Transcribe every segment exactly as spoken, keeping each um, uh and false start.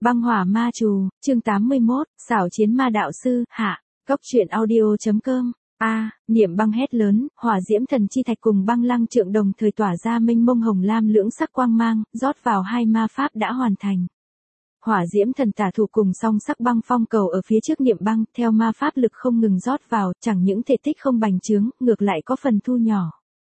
Băng hỏa ma trù, chương tám mươi mốt, xảo chiến ma đạo sư, hạ, góc truyện audio.com. A, Niệm Băng hét lớn, hỏa diễm thần chi thạch cùng băng lăng trượng đồng thời tỏa ra mênh mông hồng lam lưỡng sắc quang mang, rót vào hai ma pháp đã hoàn thành. Hỏa diễm thần tả thủ cùng song sắc băng phong cầu ở phía trước Niệm Băng, theo ma pháp lực không ngừng rót vào, chẳng những thể tích không bành trướng, ngược lại có phần thu nhỏ.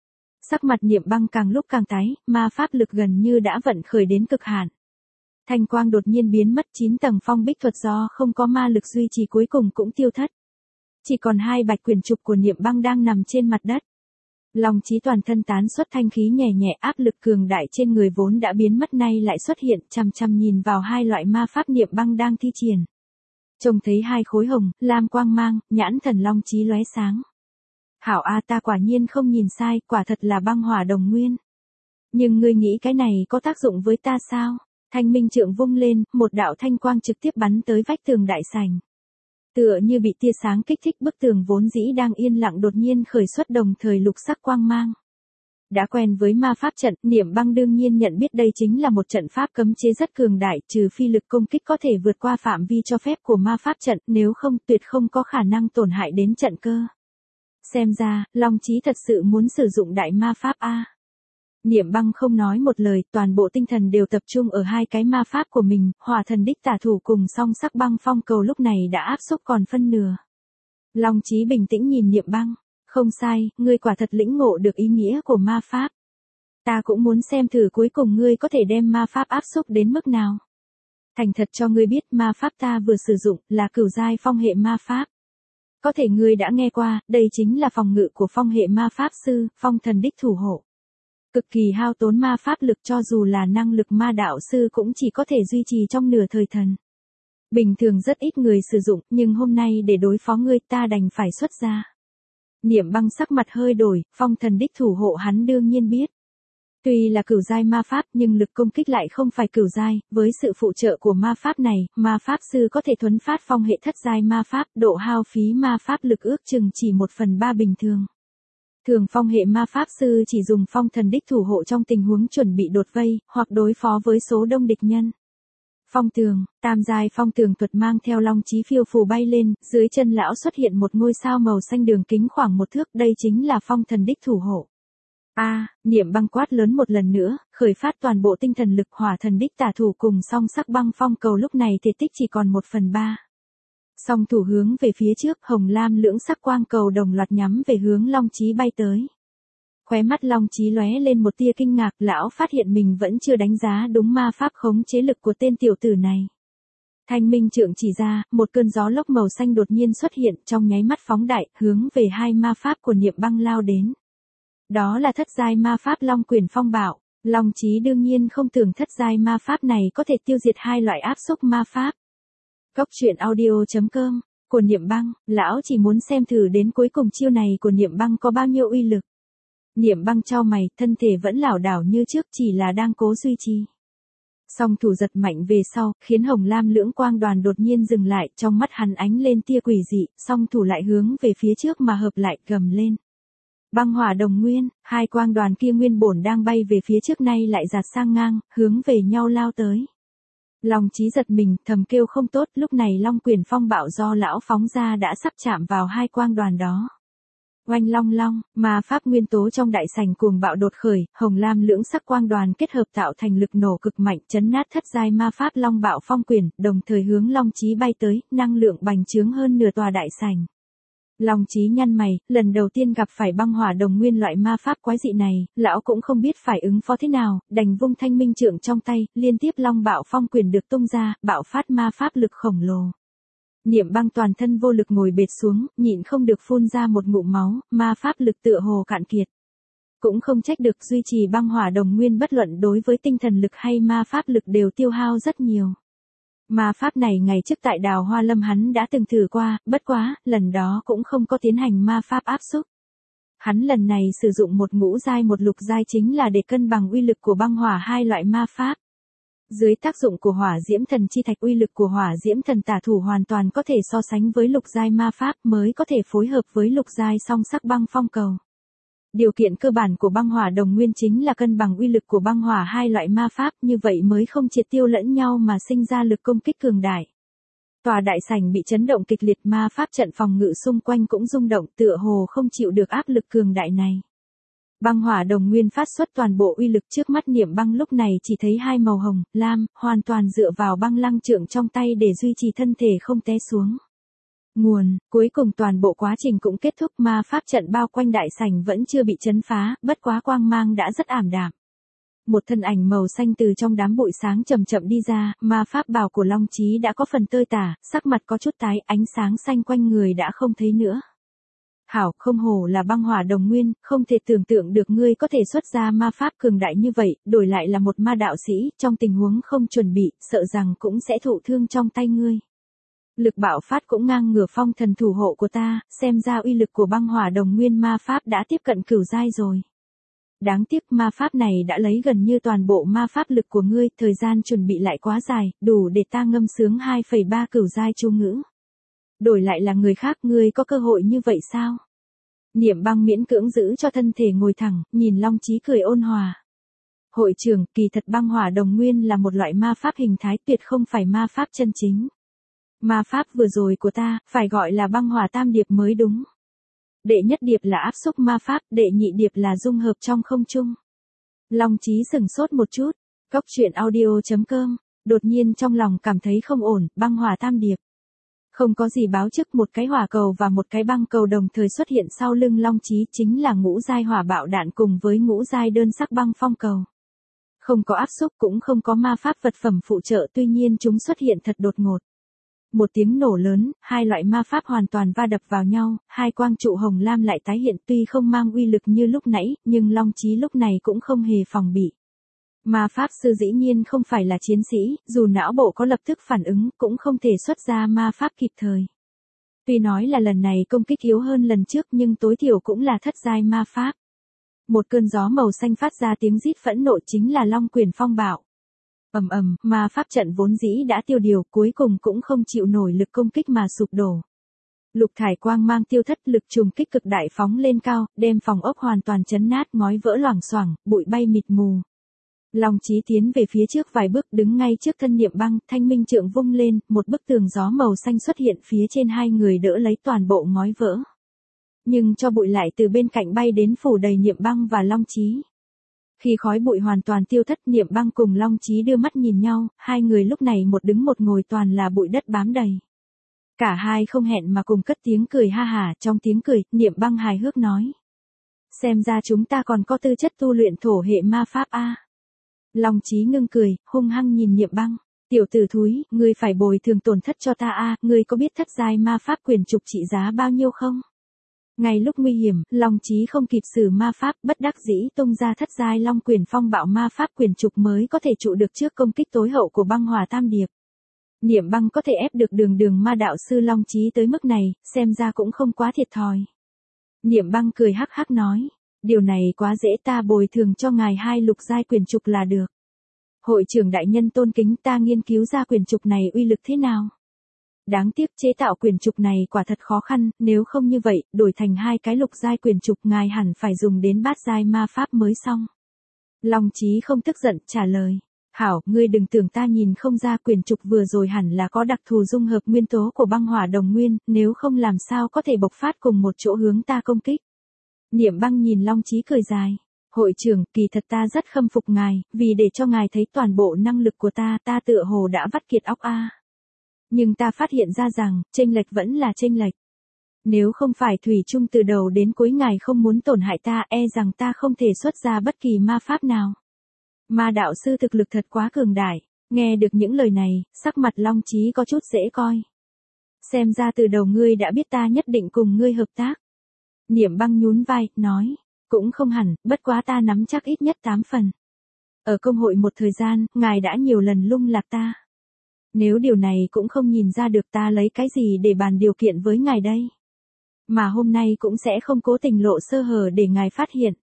Sắc mặt Niệm Băng càng lúc càng tái, ma pháp lực gần như đã vận khởi đến cực hạn. Thanh quang đột nhiên biến mất, chín tầng phong bích thuật do không có ma lực duy trì cuối cùng cũng tiêu thất. Chỉ còn hai bạch quyển trục của Niệm Băng đang nằm trên mặt đất. Long Chí toàn thân tán xuất thanh khí nhẹ nhẹ, áp lực cường đại trên người vốn đã biến mất nay lại xuất hiện, chằm chằm nhìn vào hai loại ma pháp Niệm Băng đang thi triển. Trông thấy hai khối hồng, lam quang mang, nhãn thần Long Chí lóe sáng. Hảo a, ta quả nhiên không nhìn sai, quả thật là băng hỏa đồng nguyên. Nhưng ngươi nghĩ cái này có tác dụng với ta sao? Thanh minh trượng vung lên, một đạo thanh quang trực tiếp bắn tới vách tường đại sảnh. Tựa như bị tia sáng kích thích, bức tường vốn dĩ đang yên lặng đột nhiên khởi xuất đồng thời lục sắc quang mang. Đã quen với ma pháp trận, Niệm Băng đương nhiên nhận biết đây chính là một trận pháp cấm chế rất cường đại, trừ phi lực công kích có thể vượt qua phạm vi cho phép của ma pháp trận, nếu không tuyệt không có khả năng tổn hại đến trận cơ. Xem ra, Long Chí thật sự muốn sử dụng đại ma pháp a. Niệm Băng không nói một lời, toàn bộ tinh thần đều tập trung ở hai cái ma pháp của mình, hỏa thần đích tả thủ cùng song sắc băng phong cầu lúc này đã áp xúc còn phân nửa. Long Chí bình tĩnh nhìn Niệm Băng, không sai, ngươi quả thật lĩnh ngộ được ý nghĩa của ma pháp. Ta cũng muốn xem thử cuối cùng ngươi có thể đem ma pháp áp xúc đến mức nào. Thành thật cho ngươi biết, ma pháp ta vừa sử dụng là cửu giai phong hệ ma pháp. Có thể ngươi đã nghe qua, đây chính là phòng ngự của phong hệ ma pháp sư, phong thần đích thủ hộ. Cực kỳ hao tốn ma pháp lực, cho dù là năng lực ma đạo sư cũng chỉ có thể duy trì trong nửa thời thần. Bình thường rất ít người sử dụng, nhưng hôm nay để đối phó ngươi ta đành phải xuất ra. Niệm Băng sắc mặt hơi đổi, phong thần đích thủ hộ hắn đương nhiên biết. Tuy là cửu giai ma pháp nhưng lực công kích lại không phải cửu giai, với sự phụ trợ của ma pháp này, ma pháp sư có thể thuấn phát phong hệ thất giai ma pháp, độ hao phí ma pháp lực ước chừng chỉ một phần ba bình thường. Thường phong hệ ma pháp sư chỉ dùng phong thần đích thủ hộ trong tình huống chuẩn bị đột vây, hoặc đối phó với số đông địch nhân. Phong tường, tam giai phong tường thuật mang theo Long Chí phiêu phù bay lên, dưới chân lão xuất hiện một ngôi sao màu xanh đường kính khoảng một thước, đây chính là phong thần đích thủ hộ. A, à, Niệm Băng quát lớn một lần nữa, khởi phát toàn bộ tinh thần lực, hỏa thần đích tả thủ cùng song sắc băng phong cầu lúc này thể tích chỉ còn một phần ba. Song thủ hướng về phía trước, hồng lam lưỡng sắc quang cầu đồng loạt nhắm về hướng Long Chí bay tới. Khóe mắt Long Chí lóe lên một tia kinh ngạc, lão phát hiện mình vẫn chưa đánh giá đúng ma pháp khống chế lực của tên tiểu tử này. Thanh minh trượng chỉ ra, một cơn gió lốc màu xanh đột nhiên xuất hiện, trong nháy mắt phóng đại, hướng về hai ma pháp của Niệm Băng lao đến. Đó là thất giai ma pháp Long Quyển Phong Bạo. Long Chí đương nhiên không tưởng thất giai ma pháp này có thể tiêu diệt hai loại áp xúc ma pháp. Góc truyện audio.com, của Niệm Băng, lão chỉ muốn xem thử đến cuối cùng chiêu này của Niệm Băng có bao nhiêu uy lực. Niệm Băng chau mày, thân thể vẫn lảo đảo như trước, chỉ là đang cố duy trì. Song thủ giật mạnh về sau, khiến hồng lam lưỡng quang đoàn đột nhiên dừng lại, trong mắt hắn ánh lên tia quỷ dị, song thủ lại hướng về phía trước mà hợp lại, gầm lên. Băng hỏa đồng nguyên, hai quang đoàn kia nguyên bổn đang bay về phía trước nay lại giạt sang ngang, hướng về nhau lao tới. Long Chí giật mình, thầm kêu không tốt, lúc này Long Quyển Phong Bạo do lão phóng ra đã sắp chạm vào hai quang đoàn đó. Oanh long long, ma pháp nguyên tố trong đại sảnh cuồng bạo đột khởi, hồng lam lưỡng sắc quang đoàn kết hợp tạo thành lực nổ cực mạnh, chấn nát thất giai ma pháp Long Bạo Phong Quyển, đồng thời hướng Long Chí bay tới, năng lượng bành trướng hơn nửa tòa đại sảnh. Long Chí nhăn mày, lần đầu tiên gặp phải băng hỏa đồng nguyên loại ma pháp quái dị này, lão cũng không biết phải ứng phó thế nào, đành vung thanh minh trượng trong tay, liên tiếp Long Bạo Phong Quyển được tung ra, bạo phát ma pháp lực khổng lồ. Niệm Băng toàn thân vô lực ngồi bệt xuống, nhịn không được phun ra một ngụm máu, ma pháp lực tựa hồ cạn kiệt. Cũng không trách được, duy trì băng hỏa đồng nguyên bất luận đối với tinh thần lực hay ma pháp lực đều tiêu hao rất nhiều. Ma pháp này ngày trước tại Đào Hoa Lâm hắn đã từng thử qua, bất quá, lần đó cũng không có tiến hành ma pháp áp xúc. Hắn lần này sử dụng một ngũ giai một lục giai chính là để cân bằng uy lực của băng hỏa hai loại ma pháp. Dưới tác dụng của hỏa diễm thần chi thạch, uy lực của hỏa diễm thần tả thủ hoàn toàn có thể so sánh với lục giai ma pháp, mới có thể phối hợp với lục giai song sắc băng phong cầu. Điều kiện cơ bản của băng hỏa đồng nguyên chính là cân bằng uy lực của băng hỏa hai loại ma pháp, như vậy mới không triệt tiêu lẫn nhau mà sinh ra lực công kích cường đại. Tòa đại sảnh bị chấn động kịch liệt, ma pháp trận phòng ngự xung quanh cũng rung động, tựa hồ không chịu được áp lực cường đại này. Băng hỏa đồng nguyên phát xuất toàn bộ uy lực, trước mắt Niệm Băng lúc này chỉ thấy hai màu hồng, lam, hoàn toàn dựa vào băng lăng trượng trong tay để duy trì thân thể không té xuống. Nguồn, cuối cùng toàn bộ quá trình cũng kết thúc, ma pháp trận bao quanh đại sảnh vẫn chưa bị chấn phá, bất quá quang mang đã rất ảm đạm. Một thân ảnh màu xanh từ trong đám bụi sáng chậm chậm đi ra, ma pháp bào của Long Chí đã có phần tơi tả, sắc mặt có chút tái, ánh sáng xanh quanh người đã không thấy nữa. Hảo, không hổ là băng hỏa đồng nguyên, không thể tưởng tượng được ngươi có thể xuất ra ma pháp cường đại như vậy, đổi lại là một ma đạo sĩ, trong tình huống không chuẩn bị, sợ rằng cũng sẽ thụ thương trong tay ngươi. Lực bạo phát cũng ngang ngửa phong thần thủ hộ của ta, xem ra uy lực của băng hỏa đồng nguyên ma pháp đã tiếp cận cửu giai rồi. Đáng tiếc ma pháp này đã lấy gần như toàn bộ ma pháp lực của ngươi, thời gian chuẩn bị lại quá dài, đủ để ta ngâm sướng hai phẩy ba cửu giai chú ngữ. Đổi lại là người khác, ngươi có cơ hội như vậy sao? Niệm Băng miễn cưỡng giữ cho thân thể ngồi thẳng, nhìn Long Chí cười ôn hòa. Hội trưởng, kỳ thật băng hỏa đồng nguyên là một loại ma pháp hình thái, tuyệt không phải ma pháp chân chính. Ma pháp vừa rồi của ta, phải gọi là băng hỏa tam điệp mới đúng. Đệ nhất điệp là áp xúc ma pháp, đệ nhị điệp là dung hợp trong không trung. Long Chí sừng sốt một chút, Cốc truyện audio chấm com, đột nhiên trong lòng cảm thấy không ổn, băng hỏa tam điệp. Không có gì báo trước, một cái hỏa cầu và một cái băng cầu đồng thời xuất hiện sau lưng Long Chí, chính là ngũ giai hỏa bạo đạn cùng với ngũ giai đơn sắc băng phong cầu. Không có áp xúc cũng không có ma pháp vật phẩm phụ trợ, tuy nhiên chúng xuất hiện thật đột ngột. Một tiếng nổ lớn, hai loại ma pháp hoàn toàn va đập vào nhau, hai quang trụ hồng lam lại tái hiện, tuy không mang uy lực như lúc nãy, nhưng Long Chí lúc này cũng không hề phòng bị. Ma pháp sư dĩ nhiên không phải là chiến sĩ, dù não bộ có lập tức phản ứng, cũng không thể xuất ra ma pháp kịp thời. Tuy nói là lần này công kích yếu hơn lần trước nhưng tối thiểu cũng là thất giai ma pháp. Một cơn gió màu xanh phát ra tiếng rít phẫn nộ, chính là Long Quyền Phong Bạo. Ầm ầm, ma pháp trận vốn dĩ đã tiêu điều, cuối cùng cũng không chịu nổi lực công kích mà sụp đổ. Lục thải quang mang tiêu thất, lực trùng kích cực đại phóng lên cao, đem phòng ốc hoàn toàn chấn nát, ngói vỡ loảng xoảng, bụi bay mịt mù. Long Chí tiến về phía trước vài bước, đứng ngay trước thân Niệm Băng, thanh minh trượng vung lên, một bức tường gió màu xanh xuất hiện phía trên hai người đỡ lấy toàn bộ ngói vỡ. Nhưng cho bụi lại từ bên cạnh bay đến phủ đầy Niệm Băng và Long Chí. Khi khói bụi hoàn toàn tiêu thất, Niệm Băng cùng Long Chí đưa mắt nhìn nhau, hai người lúc này một đứng một ngồi toàn là bụi đất bám đầy. Cả hai không hẹn mà cùng cất tiếng cười ha hả, trong tiếng cười, Niệm Băng hài hước nói. Xem ra chúng ta còn có tư chất tu luyện thổ hệ ma pháp a. Long Chí ngưng cười, hung hăng nhìn Niệm Băng. Tiểu tử thúi, ngươi phải bồi thường tổn thất cho ta a, ngươi có biết thất giai ma pháp quyền trục trị giá bao nhiêu không? Ngay lúc nguy hiểm, Long Chí không kịp sử ma pháp, bất đắc dĩ tung ra thất giai Long Quyền Phong Bạo ma pháp quyền trục mới có thể trụ được trước công kích tối hậu của băng hỏa tam điệp. Niệm Băng có thể ép được đường đường ma đạo sư Long Chí tới mức này, xem ra cũng không quá thiệt thòi. Niệm Băng cười hắc hắc nói, điều này quá dễ, ta bồi thường cho ngài hai lục giai quyền trục là được. Hội trưởng đại nhân tôn kính, ta nghiên cứu ra quyền trục này uy lực thế nào. Đáng tiếc chế tạo quyền trục này quả thật khó khăn, nếu không như vậy, đổi thành hai cái lục giai quyền trục ngài hẳn phải dùng đến bát giai ma pháp mới xong. Long Chí không tức giận, trả lời. Hảo, ngươi đừng tưởng ta nhìn không ra, quyền trục vừa rồi hẳn là có đặc thù dung hợp nguyên tố của băng hỏa đồng nguyên, nếu không làm sao có thể bộc phát cùng một chỗ hướng ta công kích. Niệm Băng nhìn Long Chí cười dài. Hội trưởng, kỳ thật ta rất khâm phục ngài, vì để cho ngài thấy toàn bộ năng lực của ta, ta tựa hồ đã vắt kiệt óc a. Nhưng ta phát hiện ra rằng, chênh lệch vẫn là chênh lệch. Nếu không phải thủy chung từ đầu đến cuối ngài không muốn tổn hại ta, e rằng ta không thể xuất ra bất kỳ ma pháp nào. Ma đạo sư thực lực thật quá cường đại. Nghe được những lời này, sắc mặt Long Chí có chút dễ coi. Xem ra từ đầu ngươi đã biết ta nhất định cùng ngươi hợp tác. Niệm Băng nhún vai, nói, cũng không hẳn, bất quá ta nắm chắc ít nhất tám phần. Ở công hội một thời gian, ngài đã nhiều lần lung lạc ta. Nếu điều này cũng không nhìn ra được, ta lấy cái gì để bàn điều kiện với ngài đây? Mà hôm nay cũng sẽ không cố tình lộ sơ hở để ngài phát hiện.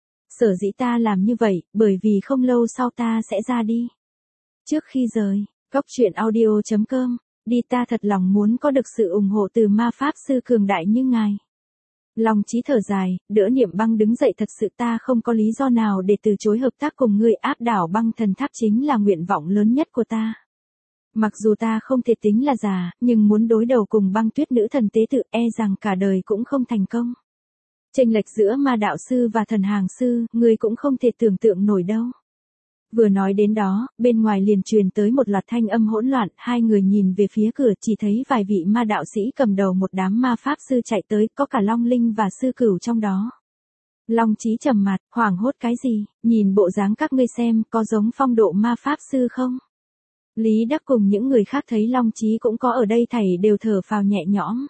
Sở dĩ ta làm như vậy, bởi vì không lâu sau ta sẽ ra đi. Trước khi rời, Cốc truyện audio chấm com, đi, ta thật lòng muốn có được sự ủng hộ từ ma pháp sư cường đại như ngài. Long Chí thở dài, đỡ Niệm Băng đứng dậy, thật sự ta không có lý do nào để từ chối hợp tác cùng ngươi, áp đảo băng thần tháp chính là nguyện vọng lớn nhất của ta. Mặc dù ta không thể tính là già, nhưng muốn đối đầu cùng băng tuyết nữ thần tế tự e rằng cả đời cũng không thành công. Chênh lệch giữa ma đạo sư và thần hàng sư, ngươi cũng không thể tưởng tượng nổi đâu. Vừa nói đến đó, bên ngoài liền truyền tới một loạt thanh âm hỗn loạn, hai người nhìn về phía cửa chỉ thấy vài vị ma đạo sĩ cầm đầu một đám ma pháp sư chạy tới, có cả Long Linh và Sư Cửu trong đó. Long Chí trầm mặt, hoảng hốt cái gì, nhìn bộ dáng các ngươi xem, có giống phong độ ma pháp sư không? Lý Đắc cùng những người khác thấy Long Chí cũng có ở đây thảy đều thở phào nhẹ nhõm.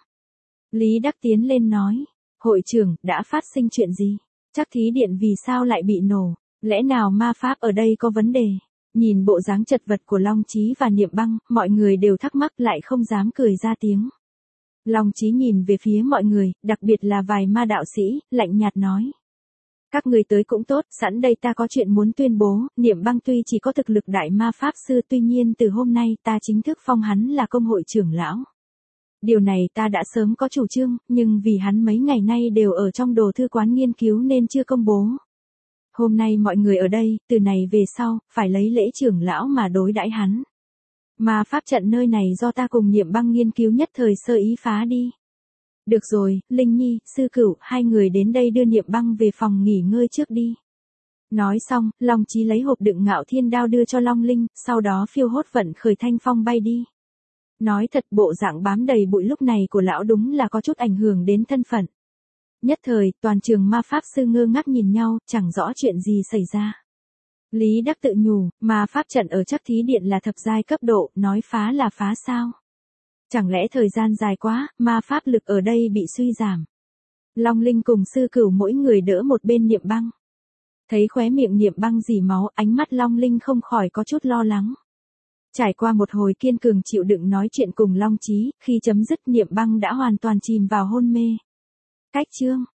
Lý Đắc tiến lên nói, hội trưởng, đã phát sinh chuyện gì? Chắc thí điện vì sao lại bị nổ? Lẽ nào ma pháp ở đây có vấn đề? Nhìn bộ dáng chật vật của Long Chí và Niệm Băng, mọi người đều thắc mắc lại không dám cười ra tiếng. Long Chí nhìn về phía mọi người, đặc biệt là vài ma đạo sĩ, lạnh nhạt nói. Các người tới cũng tốt, sẵn đây ta có chuyện muốn tuyên bố, Niệm Băng tuy chỉ có thực lực đại ma pháp sư, tuy nhiên từ hôm nay ta chính thức phong hắn là công hội trưởng lão. Điều này ta đã sớm có chủ trương, nhưng vì hắn mấy ngày nay đều ở trong đồ thư quán nghiên cứu nên chưa công bố. Hôm nay mọi người ở đây, từ này về sau, phải lấy lễ trưởng lão mà đối đãi hắn. Mà pháp trận nơi này do ta cùng Niệm Băng nghiên cứu nhất thời sơ ý phá đi. Được rồi, Linh Nhi, Sư Cửu, hai người đến đây đưa Niệm Băng về phòng nghỉ ngơi trước đi. Nói xong, Long Chí lấy hộp đựng Ngạo Thiên Đao đưa cho Long Linh, sau đó phiêu hốt vận khởi thanh phong bay đi. Nói thật, bộ dạng bám đầy bụi lúc này của lão đúng là có chút ảnh hưởng đến thân phận. Nhất thời, toàn trường ma pháp sư ngơ ngác nhìn nhau, chẳng rõ chuyện gì xảy ra. Lý Đắc tự nhủ, ma pháp trận ở Trắc Thí Điện là thập giai cấp độ, nói phá là phá sao? Chẳng lẽ thời gian dài quá, ma pháp lực ở đây bị suy giảm? Long Linh cùng Sư Cửu mỗi người đỡ một bên Niệm Băng. Thấy khóe miệng Niệm Băng rỉ máu, ánh mắt Long Linh không khỏi có chút lo lắng. Trải qua một hồi kiên cường chịu đựng nói chuyện cùng Long Chí, khi chấm dứt Niệm Băng đã hoàn toàn chìm vào hôn mê. Cách chương